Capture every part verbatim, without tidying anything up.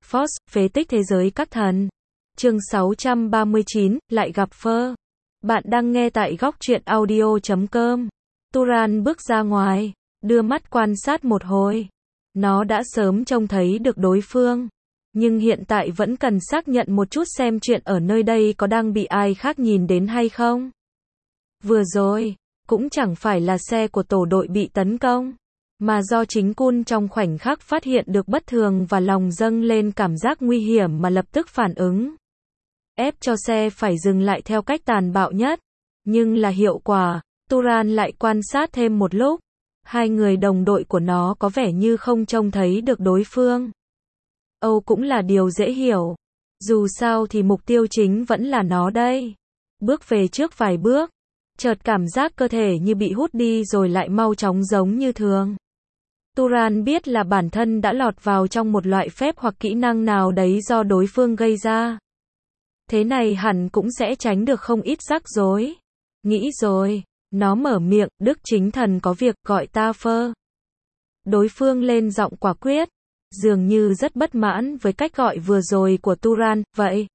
Force, phế tích thế giới các thần. Chương sáu trăm ba mươi chín, lại gặp Phơ. Bạn đang nghe tại góc truyện audio chấm com. Turan bước ra ngoài, đưa mắt quan sát một hồi. Nó đã sớm trông thấy được đối phương, nhưng hiện tại vẫn cần xác nhận một chút xem chuyện ở nơi đây có đang bị ai khác nhìn đến hay không. Vừa rồi, cũng chẳng phải là xe của tổ đội bị tấn công, mà do chính Kun trong khoảnh khắc phát hiện được bất thường và lòng dâng lên cảm giác nguy hiểm mà lập tức phản ứng. Ép cho xe phải dừng lại theo cách tàn bạo nhất. Nhưng là hiệu quả, Turan lại quan sát thêm một lúc. Hai người đồng đội của nó có vẻ như không trông thấy được đối phương. Âu cũng là điều dễ hiểu. Dù sao thì mục tiêu chính vẫn là nó đây. Bước về trước vài bước, chợt cảm giác cơ thể như bị hút đi rồi lại mau chóng giống như thường. Turan biết là bản thân đã lọt vào trong một loại phép hoặc kỹ năng nào đấy do đối phương gây ra. Thế này hẳn cũng sẽ tránh được không ít rắc rối. Nghĩ rồi, nó mở miệng, Đức Chính Thần có việc, gọi ta Phơ. Đối phương lên giọng quả quyết, dường như rất bất mãn với cách gọi vừa rồi của Turan, vậy.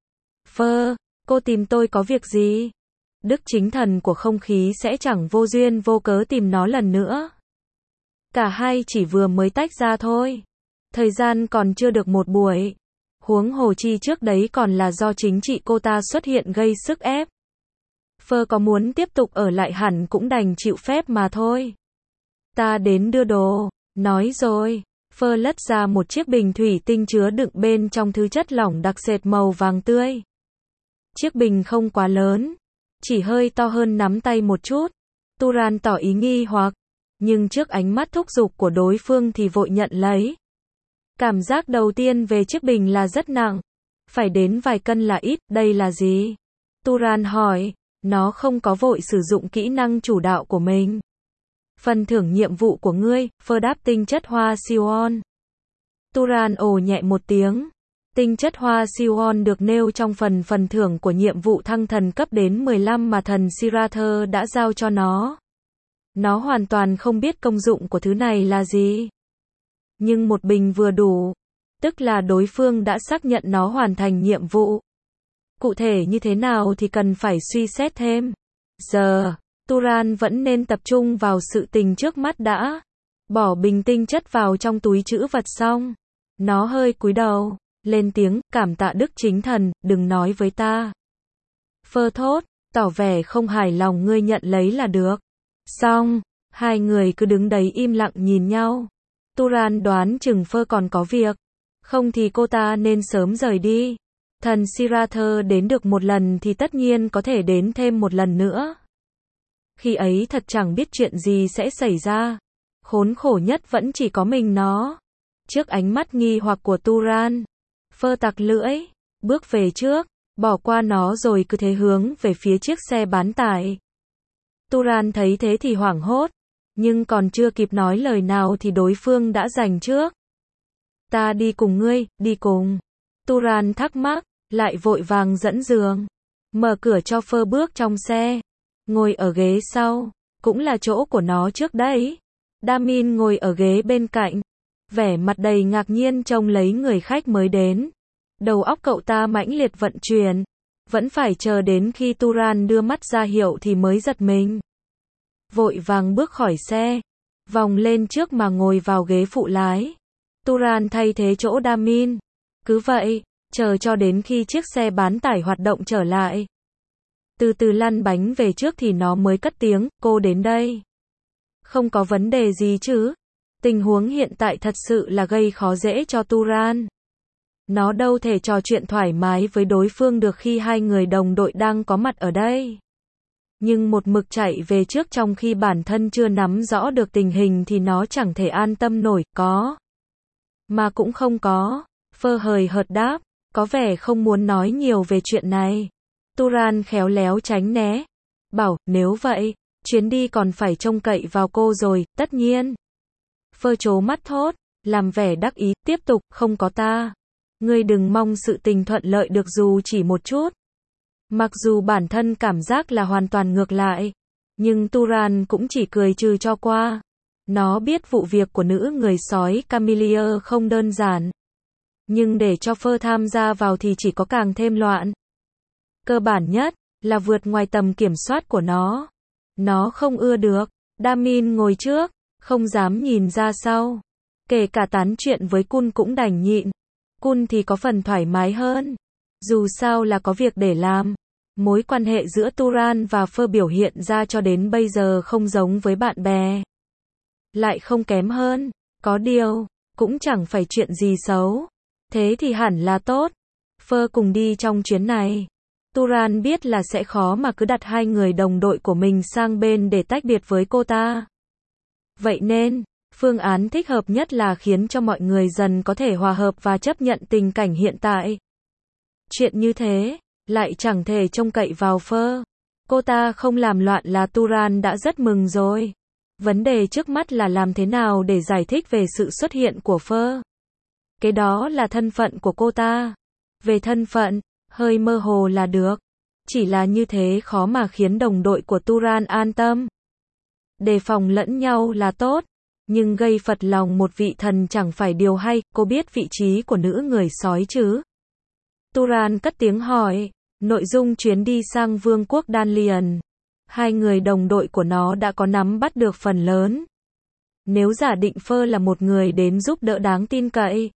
Phơ, cô tìm tôi có việc gì? Đức Chính Thần của không khí sẽ chẳng vô duyên vô cớ tìm nó lần nữa. Cả hai chỉ vừa mới tách ra thôi. Thời gian còn chưa được một buổi. Huống hồ chi trước đấy còn là do chính chị cô ta xuất hiện gây sức ép. Phơ có muốn tiếp tục ở lại hẳn cũng đành chịu phép mà thôi. Ta đến đưa đồ. Nói rồi, Phơ lất ra một chiếc bình thủy tinh chứa đựng bên trong thứ chất lỏng đặc sệt màu vàng tươi. Chiếc bình không quá lớn, chỉ hơi to hơn nắm tay một chút. Turan tỏ ý nghi hoặc, nhưng trước ánh mắt thúc giục của đối phương thì vội nhận lấy. Cảm giác đầu tiên về chiếc bình là rất nặng, phải đến vài cân là ít, đây là gì? Turan hỏi, nó không có vội sử dụng kỹ năng chủ đạo của mình. Phần thưởng nhiệm vụ của ngươi, Phơ đáp tinh chất hoa Siwon. Turan ồ nhẹ một tiếng. Tinh chất hoa Siwon được nêu trong phần phần thưởng của nhiệm vụ thăng thần cấp đến mười lăm mà thần Sirather đã giao cho nó. Nó hoàn toàn không biết công dụng của thứ này là gì. Nhưng một bình vừa đủ, tức là đối phương đã xác nhận nó hoàn thành nhiệm vụ. Cụ thể như thế nào thì cần phải suy xét thêm. Giờ, Turan vẫn nên tập trung vào sự tình trước mắt đã. Bỏ bình tinh chất vào trong túi trữ vật xong. Nó hơi cúi đầu, lên tiếng, cảm tạ Đức Chính Thần, đừng nói với ta. Phơ thốt, tỏ vẻ không hài lòng, ngươi nhận lấy là được. Xong, hai người cứ đứng đấy im lặng nhìn nhau. Turan đoán chừng Phơ còn có việc. Không thì cô ta nên sớm rời đi. Thần Sirather đến được một lần thì tất nhiên có thể đến thêm một lần nữa. Khi ấy thật chẳng biết chuyện gì sẽ xảy ra. Khốn khổ nhất vẫn chỉ có mình nó. Trước ánh mắt nghi hoặc của Turan, Phơ tặc lưỡi, bước về trước, bỏ qua nó rồi cứ thế hướng về phía chiếc xe bán tải. Turan thấy thế thì hoảng hốt, nhưng còn chưa kịp nói lời nào thì đối phương đã giành trước. Ta đi cùng ngươi, đi cùng. Turan thắc mắc, lại vội vàng dẫn giường, mở cửa cho Phơ bước trong xe, ngồi ở ghế sau, cũng là chỗ của nó trước đấy. Damin ngồi ở ghế bên cạnh, vẻ mặt đầy ngạc nhiên trông lấy người khách mới đến. Đầu óc cậu ta mãnh liệt vận chuyển, vẫn phải chờ đến khi Turan đưa mắt ra hiệu thì mới giật mình. Vội vàng bước khỏi xe, vòng lên trước mà ngồi vào ghế phụ lái. Turan thay thế chỗ Damin. Cứ vậy, chờ cho đến khi chiếc xe bán tải hoạt động trở lại. Từ từ lăn bánh về trước thì nó mới cất tiếng, cô đến đây. Không có vấn đề gì chứ? Tình huống hiện tại thật sự là gây khó dễ cho Turan. Nó đâu thể trò chuyện thoải mái với đối phương được khi hai người đồng đội đang có mặt ở đây. Nhưng một mực chạy về trước trong khi bản thân chưa nắm rõ được tình hình thì nó chẳng thể an tâm nổi, có. Mà cũng không có. Phơ hời hợt đáp, có vẻ không muốn nói nhiều về chuyện này. Turan khéo léo tránh né. Bảo, nếu vậy, chuyến đi còn phải trông cậy vào cô rồi, tất nhiên. Phơ trố mắt thốt, làm vẻ đắc ý, tiếp tục, không có ta. Ngươi đừng mong sự tình thuận lợi được dù chỉ một chút. Mặc dù bản thân cảm giác là hoàn toàn ngược lại, nhưng Turan cũng chỉ cười trừ cho qua. Nó biết vụ việc của nữ người sói Camellia không đơn giản. Nhưng để cho Phơ tham gia vào thì chỉ có càng thêm loạn. Cơ bản nhất, là vượt ngoài tầm kiểm soát của nó. Nó không ưa được. Damin ngồi trước, không dám nhìn ra sau. Kể cả tán chuyện với Kun cũng đành nhịn. Kun thì có phần thoải mái hơn. Dù sao là có việc để làm. Mối quan hệ giữa Turan và Phơ biểu hiện ra cho đến bây giờ không giống với bạn bè. Lại không kém hơn. Có điều, cũng chẳng phải chuyện gì xấu. Thế thì hẳn là tốt. Phơ cùng đi trong chuyến này. Turan biết là sẽ khó mà cứ đặt hai người đồng đội của mình sang bên để tách biệt với cô ta. Vậy nên, phương án thích hợp nhất là khiến cho mọi người dần có thể hòa hợp và chấp nhận tình cảnh hiện tại. Chuyện như thế, lại chẳng thể trông cậy vào Phơ. Cô ta không làm loạn là Turan đã rất mừng rồi. Vấn đề trước mắt là làm thế nào để giải thích về sự xuất hiện của Phơ. Cái đó là thân phận của cô ta. Về thân phận, hơi mơ hồ là được. Chỉ là như thế khó mà khiến đồng đội của Turan an tâm. Đề phòng lẫn nhau là tốt. Nhưng gây phật lòng một vị thần chẳng phải điều hay. Cô biết vị trí của nữ người sói chứ? Turan cất tiếng hỏi. Nội dung chuyến đi sang vương quốc Danlian. Hai người đồng đội của nó đã có nắm bắt được phần lớn. Nếu giả định Phơ là một người đến giúp đỡ đáng tin cậy,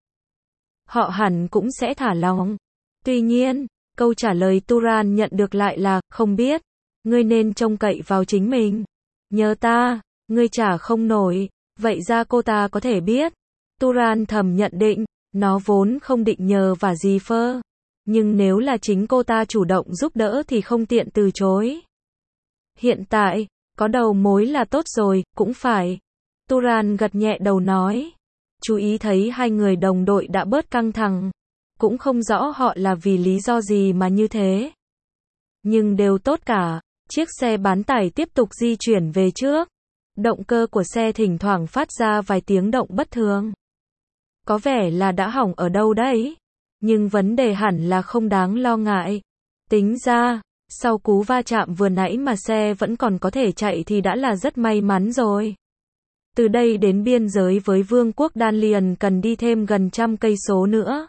họ hẳn cũng sẽ thả lỏng. Tuy nhiên, câu trả lời Turan nhận được lại là, không biết. Ngươi nên trông cậy vào chính mình. Nhờ ta, ngươi trả không nổi. Vậy ra cô ta có thể biết. Turan thầm nhận định, nó vốn không định nhờ vả gì Phơ. Nhưng nếu là chính cô ta chủ động giúp đỡ thì không tiện từ chối. Hiện tại, có đầu mối là tốt rồi, cũng phải. Turan gật nhẹ đầu nói. Chú ý thấy hai người đồng đội đã bớt căng thẳng. Cũng không rõ họ là vì lý do gì mà như thế. Nhưng đều tốt cả. Chiếc xe bán tải tiếp tục di chuyển về trước. Động cơ của xe thỉnh thoảng phát ra vài tiếng động bất thường. Có vẻ là đã hỏng ở đâu đấy. Nhưng vấn đề hẳn là không đáng lo ngại. Tính ra, sau cú va chạm vừa nãy mà xe vẫn còn có thể chạy thì đã là rất may mắn rồi. Từ đây đến biên giới với vương quốc Danlian cần đi thêm gần trăm cây số nữa.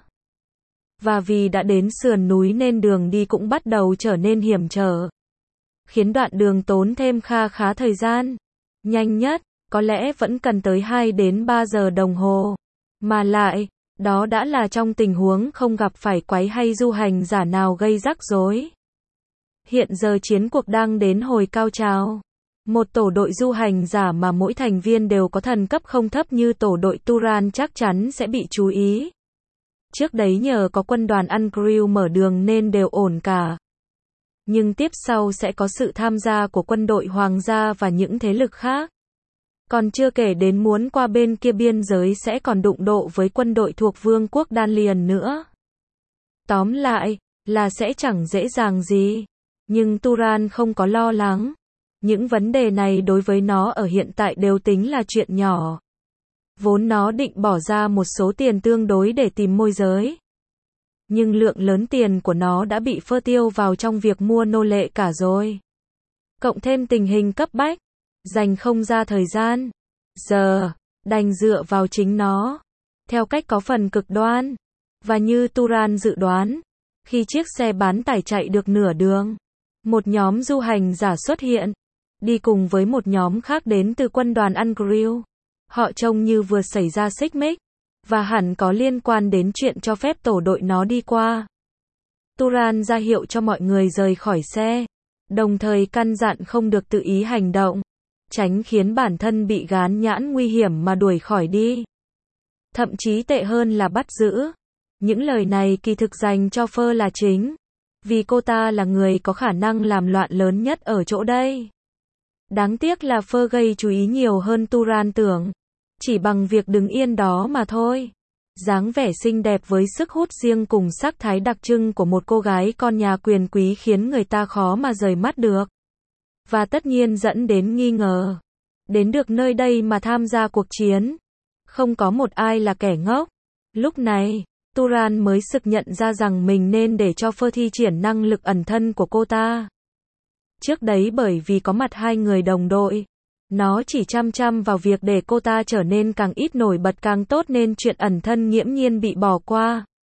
Và vì đã đến sườn núi nên đường đi cũng bắt đầu trở nên hiểm trở. Khiến đoạn đường tốn thêm kha khá thời gian. Nhanh nhất, có lẽ vẫn cần tới hai đến ba giờ đồng hồ. Mà lại, đó đã là trong tình huống không gặp phải quái hay du hành giả nào gây rắc rối. Hiện giờ chiến cuộc đang đến hồi cao trào. Một tổ đội du hành giả mà mỗi thành viên đều có thần cấp không thấp như tổ đội Turan chắc chắn sẽ bị chú ý. Trước đấy nhờ có quân đoàn Ungrill mở đường nên đều ổn cả. Nhưng tiếp sau sẽ có sự tham gia của quân đội hoàng gia và những thế lực khác. Còn chưa kể đến muốn qua bên kia biên giới sẽ còn đụng độ với quân đội thuộc vương quốc Danlian nữa. Tóm lại, là sẽ chẳng dễ dàng gì. Nhưng Turan không có lo lắng. Những vấn đề này đối với nó ở hiện tại đều tính là chuyện nhỏ. Vốn nó định bỏ ra một số tiền tương đối để tìm môi giới. Nhưng lượng lớn tiền của nó đã bị Phơ tiêu vào trong việc mua nô lệ cả rồi. Cộng thêm tình hình cấp bách, dành không ra thời gian. Giờ, đành dựa vào chính nó. Theo cách có phần cực đoan. Và như Turan dự đoán, khi chiếc xe bán tải chạy được nửa đường, một nhóm du hành giả xuất hiện, đi cùng với một nhóm khác đến từ quân đoàn Ungrill. Họ trông như vừa xảy ra xích mích, và hẳn có liên quan đến chuyện cho phép tổ đội nó đi qua. Turan ra hiệu cho mọi người rời khỏi xe, đồng thời căn dặn không được tự ý hành động, tránh khiến bản thân bị gán nhãn nguy hiểm mà đuổi khỏi đi. Thậm chí tệ hơn là bắt giữ. Những lời này kỳ thực dành cho Phơ là chính, vì cô ta là người có khả năng làm loạn lớn nhất ở chỗ đây. Đáng tiếc là Phơ gây chú ý nhiều hơn Turan tưởng, chỉ bằng việc đứng yên đó mà thôi. Dáng vẻ xinh đẹp với sức hút riêng cùng sắc thái đặc trưng của một cô gái con nhà quyền quý khiến người ta khó mà rời mắt được. Và tất nhiên dẫn đến nghi ngờ. Đến được nơi đây mà tham gia cuộc chiến. Không có một ai là kẻ ngốc. Lúc này, Turan mới sực nhận ra rằng mình nên để cho Phơ thi triển năng lực ẩn thân của cô ta. Trước đấy bởi vì có mặt hai người đồng đội, nó chỉ chăm chăm vào việc để cô ta trở nên càng ít nổi bật càng tốt nên chuyện ẩn thân nghiễm nhiên bị bỏ qua.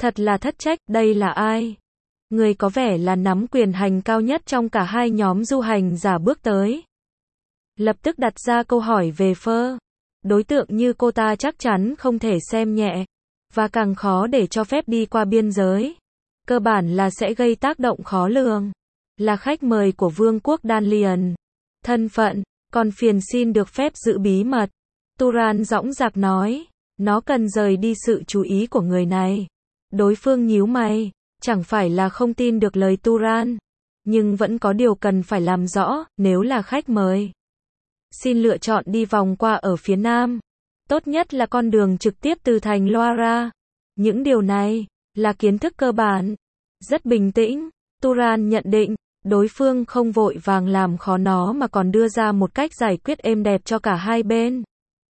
Thật là thất trách, đây là ai? Người có vẻ là nắm quyền hành cao nhất trong cả hai nhóm du hành giả bước tới. Lập tức đặt ra câu hỏi về Phơ. Đối tượng như cô ta chắc chắn không thể xem nhẹ, và càng khó để cho phép đi qua biên giới. Cơ bản là sẽ gây tác động khó lường. Là khách mời của Vương quốc Dalian. Thân phận, còn phiền xin được phép giữ bí mật. Turan dõng dạc nói. Nó cần rời đi sự chú ý của người này. Đối phương nhíu mày. Chẳng phải là không tin được lời Turan. Nhưng vẫn có điều cần phải làm rõ, nếu là khách mời. Xin lựa chọn đi vòng qua ở phía nam. Tốt nhất là con đường trực tiếp từ thành Loara. Những điều này là kiến thức cơ bản. Rất bình tĩnh, Turan nhận định, đối phương không vội vàng làm khó nó mà còn đưa ra một cách giải quyết êm đẹp cho cả hai bên.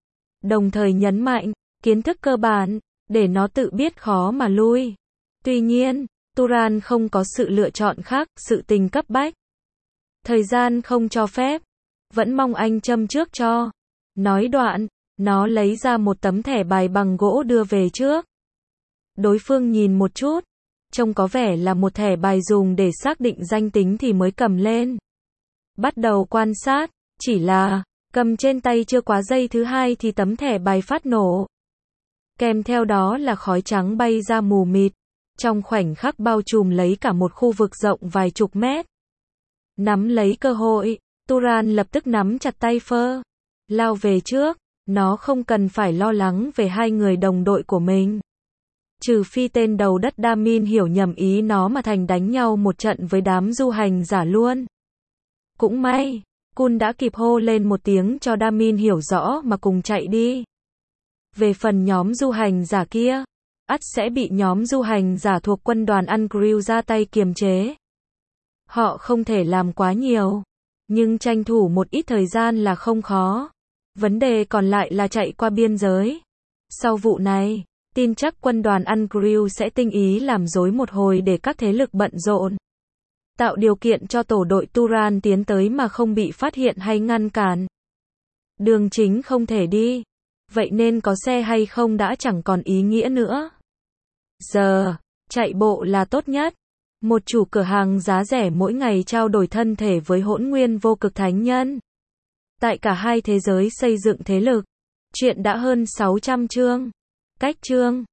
Đồng thời nhấn mạnh, kiến thức cơ bản, để nó tự biết khó mà lui. Tuy nhiên, Turan không có sự lựa chọn khác, sự tình cấp bách. Thời gian không cho phép. Vẫn mong anh châm trước cho. Nói đoạn, nó lấy ra một tấm thẻ bài bằng gỗ đưa về trước. Đối phương nhìn một chút. Trông có vẻ là một thẻ bài dùng để xác định danh tính thì mới cầm lên. Bắt đầu quan sát, chỉ là, cầm trên tay chưa quá giây thứ hai thì tấm thẻ bài phát nổ. Kèm theo đó là khói trắng bay ra mù mịt. Trong khoảnh khắc bao trùm lấy cả một khu vực rộng vài chục mét. Nắm lấy cơ hội, Turan lập tức nắm chặt tay Phơ. Lao về trước, nó không cần phải lo lắng về hai người đồng đội của mình. Trừ phi tên đầu đất Damin hiểu nhầm ý nó mà thành đánh nhau một trận với đám du hành giả luôn. Cũng may, Kun đã kịp hô lên một tiếng cho Damin hiểu rõ mà cùng chạy đi. Về phần nhóm du hành giả kia, ắt sẽ bị nhóm du hành giả thuộc quân đoàn Ungrill ra tay kiềm chế. Họ không thể làm quá nhiều, nhưng tranh thủ một ít thời gian là không khó. Vấn đề còn lại là chạy qua biên giới. Sau vụ này, tin chắc quân đoàn Ungrill sẽ tinh ý làm rối một hồi để các thế lực bận rộn. Tạo điều kiện cho tổ đội Turan tiến tới mà không bị phát hiện hay ngăn cản. Đường chính không thể đi. Vậy nên có xe hay không đã chẳng còn ý nghĩa nữa. Giờ, chạy bộ là tốt nhất. Một chủ cửa hàng giá rẻ mỗi ngày trao đổi thân thể với hỗn nguyên vô cực thánh nhân. Tại cả hai thế giới xây dựng thế lực. Chuyện đã hơn sáu trăm chương. Cách chương